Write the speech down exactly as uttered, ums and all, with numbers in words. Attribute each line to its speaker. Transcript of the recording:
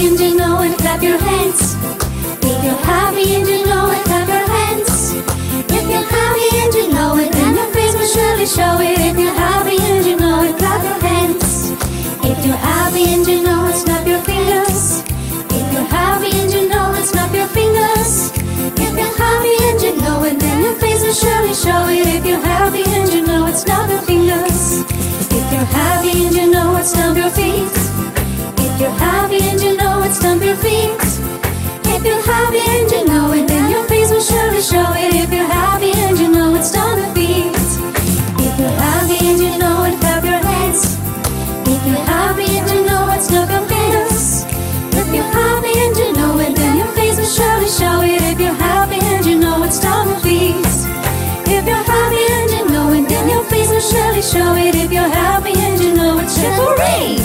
Speaker 1: and you know it, clap your hands. If you're happy and you know it, clap your hands. If you're happy and you know it, then your face will surely show it. If you're happy and you know it, clap your hands. If you're happy and you know it, snap your fingers. If you're happy and you know it, snap your fingers. If you're happy and you know it, then your face will surely show it. If you're happy and you know it, snap your fingers. If you're happy and you know it, stomp your feet. If you're happy and you know it, stomp your feet. If you're happy and you know it, then your face will surely show it. If you're happy and you know it, stomp your feet. If you're happy and you know it, clap your hands. If you're happy and you know it, snap your fingers. If you're happy and you know it, then your face will surely show it. If you're happy and you know it, stomp your feet. If you're happy and you know it, then your face will surely show it. If you're happy and you know it, triple ring.